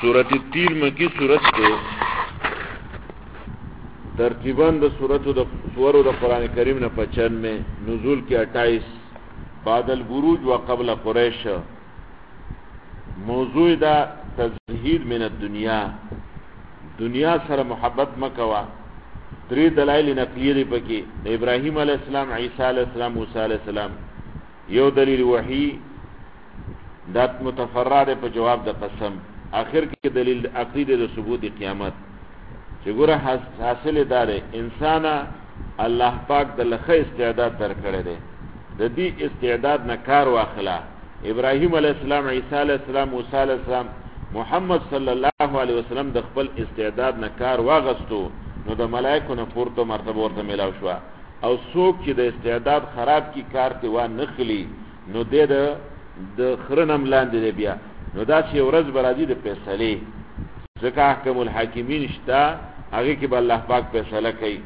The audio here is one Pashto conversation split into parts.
सूरत तीन मकी सूरत के तरतीबन द सूरत द कुरान करीम न 95 में नुज़ूल के 28 बादल बुरूज व क़ब्ल कुरैश मौज़ू दा तज़हीद मिन दुनिया दुनिया सर मोहब्बत मकवा द्री दलाइल नकलिये दी पकी इब्राहिम अलैहिस्सलाम ईसा अलैहिस्सलाम मूसा अलैहिस्सलाम यो दलील वही दात मुतफर्रा दे पर जवाब द कसम आखिर की दलील अक़ीदे द सबूत क़यामत चिगुरा हासिल दारे इंसाना अल्लाह पाक द लखे इस्तेदाद दर करे दे ददी इस्तेदाद नकार वाखला इब्राहिम अलैहिस्सलाम ईसा अलैहिस्सलाम मूसा अलैहिस्सलाम मोहम्मद सल्लल्लाहु अलैहि वसल्लम द खपल इस्तेदाद नकार वागस्तो नो द मलाइको न पूर्तो मर्तबा ورته मिलाव شوا او څوک چې د استعداد خراب کی کار ته و نخلی نو د خرنم لاندې دی بیا نو دا چې ورځ برازي د فیصله ځکه احکام الحاکمین شتا هغه کې به الله پاک فیصله کوي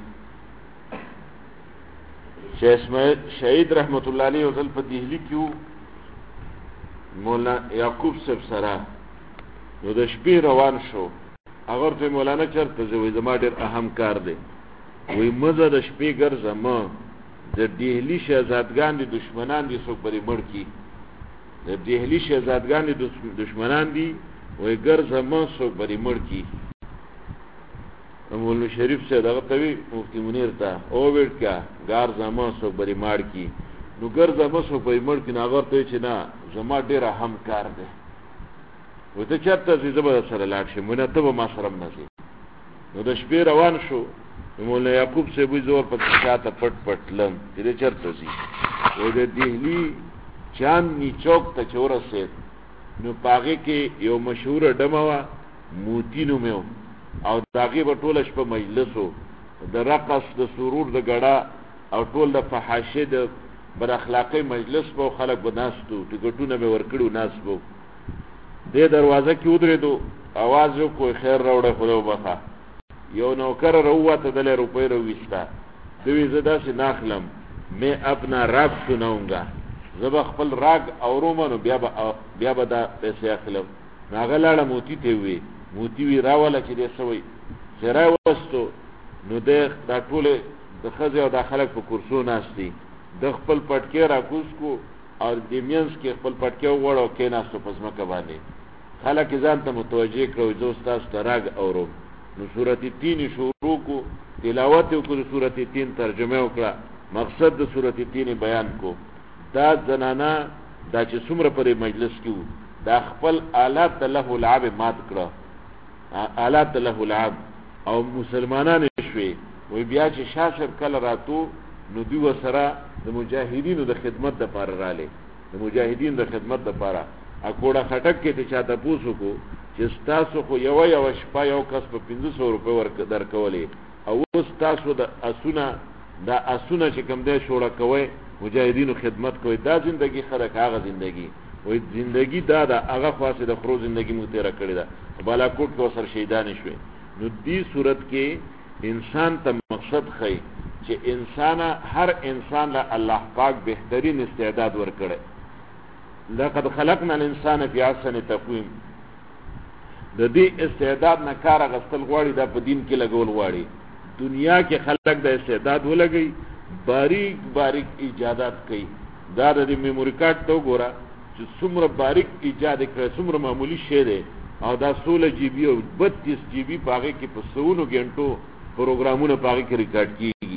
شهید رحمت الله علیه او ذل په دهلی کې مولانا یعقوب صاحب سره نو د شپې روان شو اگر ته مولانا چرته زوی زما ډیر اهم کار دی وی مزه د شپې ګرځم د دهلی شهزادګان دي دشمنان دي څوک بری مړ کی د دهلی شهزادګان دي دشمنان دي وی ګرځم څوک بری مړ کی مولانا شریف سے دغه توی مفتی منیر ته او ورکا ګار زما څوک بری مړ کی نو ګرځم څوک بری مړ کی نه اگر ته چې نه زما ډیر اهم کار دی و ته چرته زی زبر سره لاړ شي مونږ ته به ما سره نه شي نو د شپې روان شو مولا یعقوب سے وی زور په شاته پټ پټ لم دې چرته زی و د دهلی چاندنی چوک ته چورسید نو پاغه کې یو مشهور ډموا موتی نو میو او داغه په ټوله شپه مجلسو د رقص د سرور د غړا او ټول د فحاشه د بر اخلاقی مجلس په خلک بناستو ټیکټونه به ورکړو ناس وو دې دروازه کې ودرېدو आवाज وکړ خیر راوړه خدا وبخا یو نوکر روته دله روپۍ رويستا دوی زدا سي ناخلم میں اپنا راگ سناؤنگا زب خپل راگ اورومنو بیا به دا پیسې اخلم ناغلاړه موتی ته وی موتی وی راواله چې دې سوي زرای وستو نو دې دا ټول د خزه او د خلک په کورسو ناشتي د خپل پټکی را کوس کو او د مینس کې خپل پټکی وړو کې ناشته پسمه باندې خلک ځان ته متوجه کړو جو استاد تراغ اورو نو سورۃ 3 شروع کو تلاوت کو سورۃ 3 ترجمه وکړه مقصد د سورۃ 3 بیان کو دا زنانا دا چې څومره پر مجلس کې دا خپل آلات له لعب مات کړه آلات له لعب او مسلمانان شوي وی بیا چې شاشر کله راتو نو دوی سره د مجاهدینو د خدمت د پاره رااله د مجاهدین د خدمت د پاره اکوړه خټک کې ته چاته پوسو کو چې تاسو خو یو شپه یو کس په 500 روپے ورک درکولې او تاسو د اسونه چې کوم دې شوړه کوي مجاهدینو خدمت کوي دا ژوندۍ خره کاغه ژوندۍ وای ژوندۍ دا هغه خاصه د خروج ژوندۍ مو تیر کړی دا بالاکوټ کو سر شهیدان شوي نو دې صورت کې انسان ته مقصد خي چې هر انسان له الله پاک بهترین استعداد ورکړي لقد خلقنا الانسان فی احسن تقویم د دې استعداد نه کار غستل غواړي دا په دین کې لګول غواړي دنیا کې خلق د استعداد ولګي باریک باریک ایجادات کوي دا د میموري کارت ته وګوره چې څومره باریک ایجاد کړي څومره معمولی شی دی او دا 16 جی بی او 32 جی بی پاګه کې په 100 غنټو پروګرامونه پاګه کې ریکارډ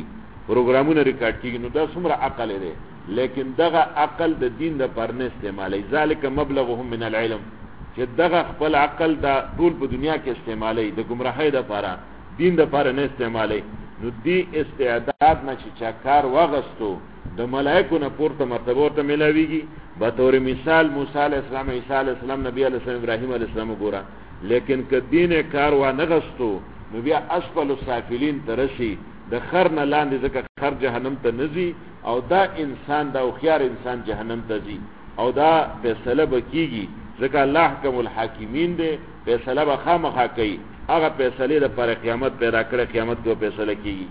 کیږي نو دا څومره عقل دی لیکن دغه عقل د دین د پر نه استعمالي ذالک مبلغهم من العلم چې دغه خپل عقل دا ټول په دنیا کې استعمالي د گمراهۍ د پاره دین د پر نه استعمالي نو دی استعداد نه چې کار واغستو د ملائکو نه پورته مرتبه ورته ملاويږي به تور مثال موسی علی السلام عیسی علی السلام نبی علی السلام ابراهیم علی السلام ګورا لیکن ک دین کار وا نه غستو نو بیا اسفل السافلین ترشی د خر نه لاندې ځکه خر جهنم ته نزي او دا انسان دا خيار انسان جهنم ته ځي او دا فیصله بکیږي ځکه الله حکم الحاکمین دی فیصله به خامخا کوي هغه فیصله د پر قیامت پیدا کړه قیامت کو فیصله کیږي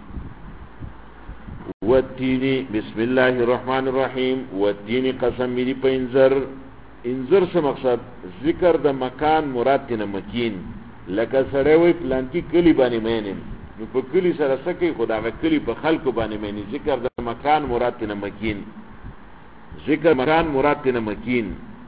والتین بسم الله الرحمن الرحیم والتین قسم دی پنځر انذر څه مقصد ذکر د مکان مراد تنه مکین لکه سره وی پلان کی کلی باندې مینم نو په کلی سره سکی خدا غ کلی په خلکو باندې مینی ذکر د مکان مراد تنه مکین ذکر مکان مراد تنه مکین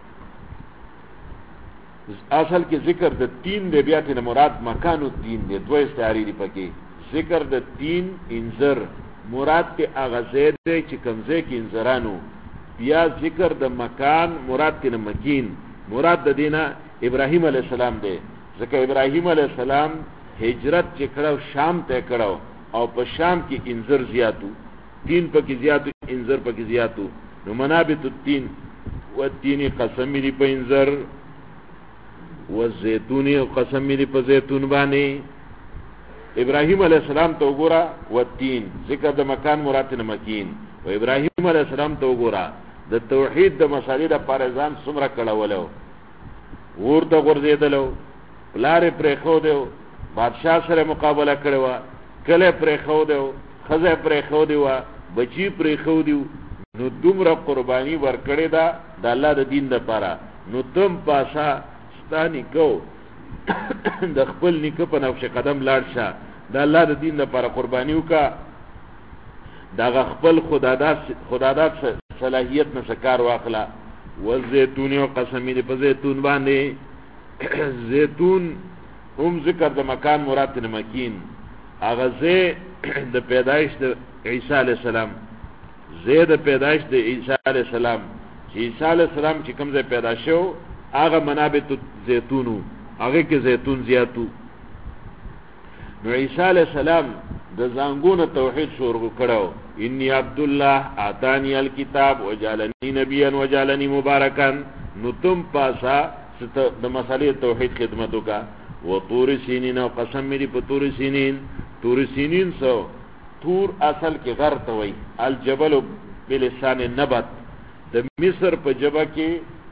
اصل کې ذکر د تین دی بیا تنه مراد مکان الدین دی دوه استعاری دی پکې ذکر د تین انذر مراد ته اغه زید دی چې کمزې کې انذرانو بیا ذکر د مکان مراد تنه مکین مراد د دینه ابراهیم علی السلام دی ځکه ابراهیم علی السلام هجرت چې کړو شام ته کړو او په شام کې انذر زیاتو تین پکې زیاتو انذر پکې زیاتو نو منابت التین والتین قسم دی په انذر والزيتون قسم دی په زيتون باندې ابراهیم علی السلام ته وګوره والتین ذکر د مکان مراد تنه مکین و ابراهیم علیہ السلام ته وګوره د توحید د مسالې د پارزان څومره کړهولو ورته ورزیدلو لارې پرې خو دیو بادشاہ سره مقابله کړو کله پرې خو دیو خزه پرې خو دیو بچی پرې خو دیو نو دومره قربانی ورکړې ده د الله د دین لپاره نو تم پاسا ستانی کو د خپل نیکه په نقش قدم لاړ شه د الله د دین لپاره قربانی وکا دا خپل خدادات صلاحیت نه سکار واخلا والزيتون قسم دی په زيتون باندې زيتون هم ذکر د مکان مراد نه مکین هغه زه د پیدایش د عیسی علی السلام زه د پیدایش د عیسی علی السلام چې عیسی علی السلام چې کوم ځای پیدا شو هغه منابت زيتونو هغه کې زيتون زیاتو نو عیسی علی السلام د زنګونه توحید شروع کړو انی عبد الله اتانی الکتاب وجعلنی نبیا وجعلنی مبارکا نو تم پاسا د مسالې توحید خدمتو کا و طور سینین او قسم می په طور سینین سو طور اصل کې غر ته وای الجبل بلسان النبت د مصر په جبه کې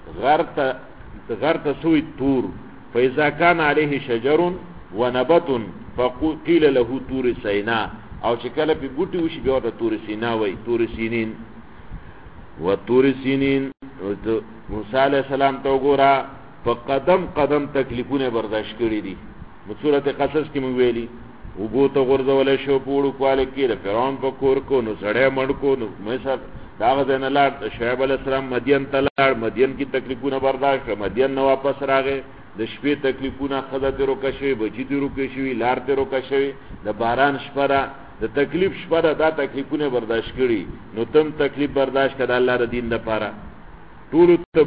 غر ته سوی طور فاذا كان عليه شجر ونبت فقيل له طور سینا او چې کله په بوټي وشي بیا ته طور سینا وای طور سینین و طور سینین موسی علیہ السلام ته وګورا په قدم تکلیفونه برداشت کړی دي سورته قصص کې موږ ویلي وګو ته ورځول شو پوړو کواله کې د فرعون په کور کو نو سړی مړ کو نو مې داغه ځنه لاړ شعیب علیہ السلام مدین ته لاړ مدین کې تکلیفونه برداشت کړ مدین نو واپس راغی د شپې تکلیفونه خزه ته روکشوي بچی ته روکشوي لار ته روکشوي د باران شپره د تکلیف شپره دا تکلیفونه برداشت کړي نو تم تکلیف برداشت کړه الله د دین لپاره ټول ته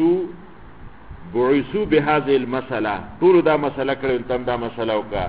بعثو بهذه المساله ټول دا مسله کړي تم دا مسله وکا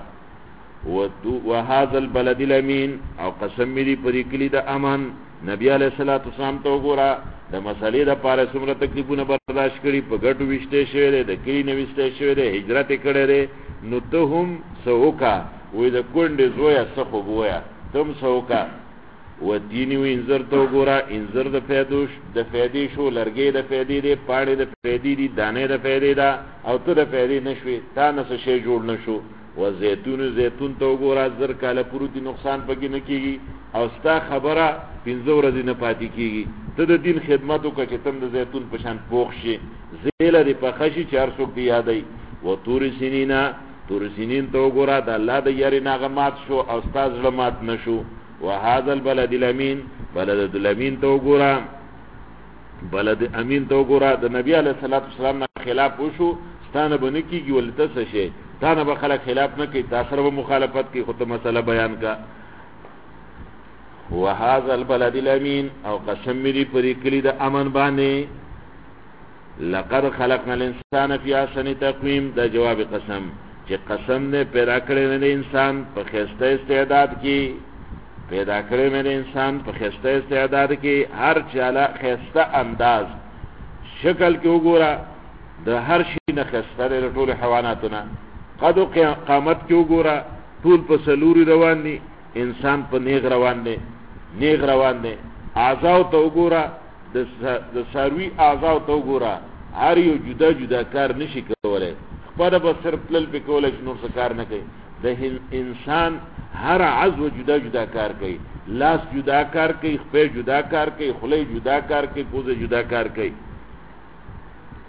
وهذا البلد الامين او قسم دې پرې کلی د امان نبی علیہ الصلوۃ والسلام ته وګوره د مسالې د پاره څومره تکلیفونه برداشت کړي په ګټو وشته شوی دی د کلی نه وشته شوی دی هجرت کړي دی نو ته هم سوکا وې د کونډې زویا څخه بویا تم سوکا و دیني انذر ته وګوره انذر د فیدې شو لرګې د فیدې دی پاڼې د فیدې دی دانې د فیدې دا او ته د فیدې نشوي تا نه څه شی جوړ نشو و زيتون ته وګوره زر کاله پروتي نقصان پکې نه کیږي او ستا خبره 15 ورځې نه پاتې کیږي ته د دین خدمت وکړه چې تم د زيتون په شان پوښ شي زیله دی په خشي 400 دی یادای و طور سینین ته وګوره د الله د یاري ناغمات شو او استاد لمات نشو وهذا البلد الامين بلد الامين ته وګوره بلد امین ته وګوره د نبی علیہ الصلوۃ والسلام نه خلاف وشو ستانه بنه کیږي ولته څه شي تانه به خلک خلاف نه کوي تاسو به مخالفت کوي خو ته مسله بیان کا وهذا البلد الامين او قسم دې پرې کلی د امن باندې لقد خلقنا الانسان في احسن تقويم دا جواب قسم چې قسم نه پیدا کړی نه انسان په خسته استعداد کې پیدا کړی نه انسان په خسته استعداد کې هر چاله خسته انداز شکل کې وګوره د هر شي نه خسته د ټول حیواناتونه قد قامت کې وګوره ټول په سلوري روان دي انسان په نیغ روان دي اعضاء ته وګوره د ساروي اعضاء ته وګوره هر یو جدا کار نشي کولای خپل به صرف تل په کولای نور څه کار نه کوي د انسان هر عضو جدا کار کوي لاس جدا کار کوي خپل جدا کار کوي خلی جدا کار کوي پوزه جدا کار کوي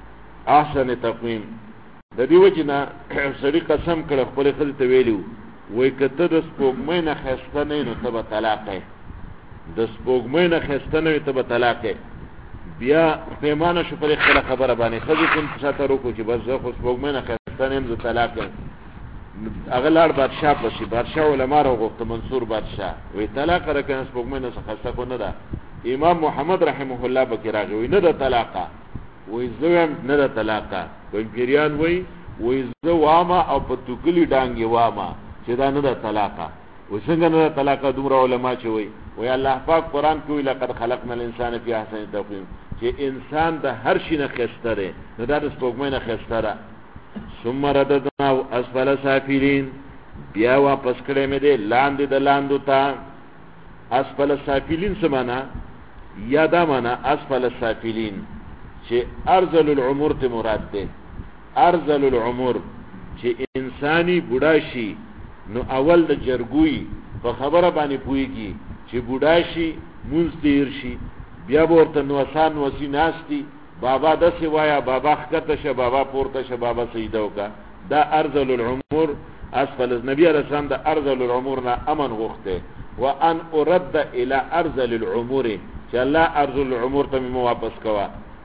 احسن تقویم. د دې وجه نه سړي قسم کړ خپل ښځې ته ویلي وایي که ته د سپوږمۍ نه ښایسته نه یې نو ته به طلاق یې، د سپوږمۍ نه ښایسته نه وي ته به طلاق یې. بیا پیمانه شو پر خپله خبره باندې ښځې کوم شاته وکړو چې بس زه خو سپوږمۍ نه ښایسته نه یم زه طلاق یم. هغه لاړ بادشاه پسې، بادشاه علما راوغوښته منصور بادشاه وایي طلاق راکنه سپوږمۍ نه څه ښایسته خو نه ده. امام محمد رحمه الله پکې راغی وایي نه ده طلاقه، وایي زه وایم نه ده طلاقه. پیریان وایي زه وامه او په توکلي ډانګې وامه چې دا نه ده طلاقه. وایي څنګه نه ده طلاقه؟ دومره علما چې وایي الله پاک قرآن کې وایي لقد خلقنا الانسان فی احسن تقویم، چې انسان د هر شي نه ښایسته دی، نو دا د سپوږمۍ نه ښایسته ده. ثم رددناه اسفل سافلین، بیا واپس کړی مې دی لاندې د لاندو ته. اسفل سافلین څه معنا؟ یا دا معنا اسفل سافلین چې ارذل العمر ته مراد دی. ارذل العمر چې انسانی بوډا شي نو اول د جرګوي په خبره باندې پوهېږي چې بوډا شي مونځ تېر شي، بیا به ورته نوسان وسي ناستي بابا داسې وایه، بابا ښکته شه، بابا پورته شه، بابا سجده وکړه. دا ارذل العمر اسفل. نبی علیه السلام د ارذل العمر نه امن غوښته وان ارد الى ارذل العمر، چې الله ارذل العمر ته مې واپس کوه.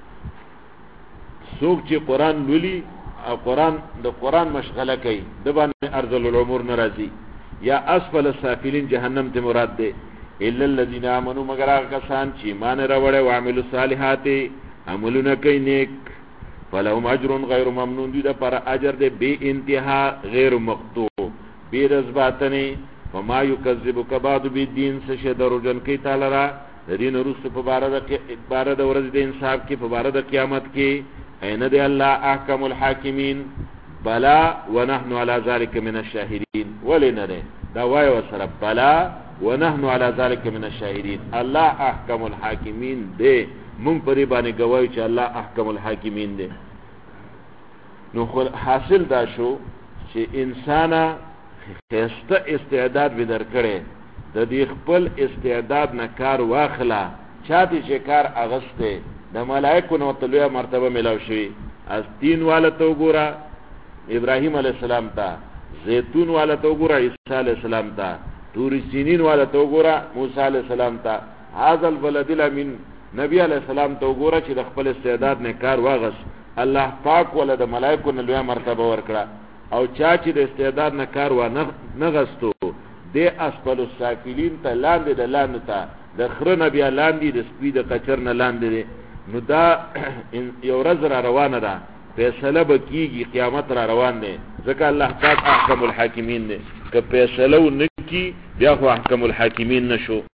څوک چې قرآن لولي او د قرآن مشغله کوي د باندې ارذل العمر نه راځي. یا اسفل السافلین جهنم ته مراد دی. الا الذين امنوا، مگر هغه کسان چې ایمان راوړی او عملوا الصالحات عملونه کوي نیک، فلهم اجر غیر ممنون، دوی دپاره اجر دی بے انتها غیر مقطوع بے رزباتنې. وما یکذبک بعد بالدین، څه شی دروغجن کوي تعالی را د دین وروسته په باره د ورځې د انصاف کې، په باره د قیامت کې. این دی الله احکم الحاکمین. بلا ونحن على ذلك من الشاهدین. ولی نه دی دا وایي ورسره بلا ونحن على ذلك من الشاهدین. الله احکم الحاکمین دی، مونږ په دې باندې ګوایو چې الله احکم الحاکمین دی. نو حاصل دا شو چې انسانه ښایسته استعداد به درکړی، د دې خپل استعداد نه کار واخله. چاته چې کار اغسته د ملائکو نه ورته لویه مرتبه میلاو شوي. از تین والا ته وګوره ابراهیم علیه السلام ته، زیتون والا ته وګوره عیسی علیه السلام ته، طور سینین والا ته وګوره موسی علیه السلام ته، هذا البلد الامین نبی علیه السلام ته وګوره چې د خپل استعداد نه کار واغس، الله پاک ولا د ملائکو نه لویه مرتبه ورکړه. او چا چې د استعداد نه کار نه غستو د اسفل السافلین ته لاندې د لاندې ته د خره نه بیا لاندې د سپي د قچر نه لاندې دی. نو دا یو ورځ را روانه ده، فیصله به کېږي، قیامت را روان دی. ځکه الله پاک احکم الحاکمین دی. که فیصله ونه کړي بیا خو احکم الحاکمین نه شو.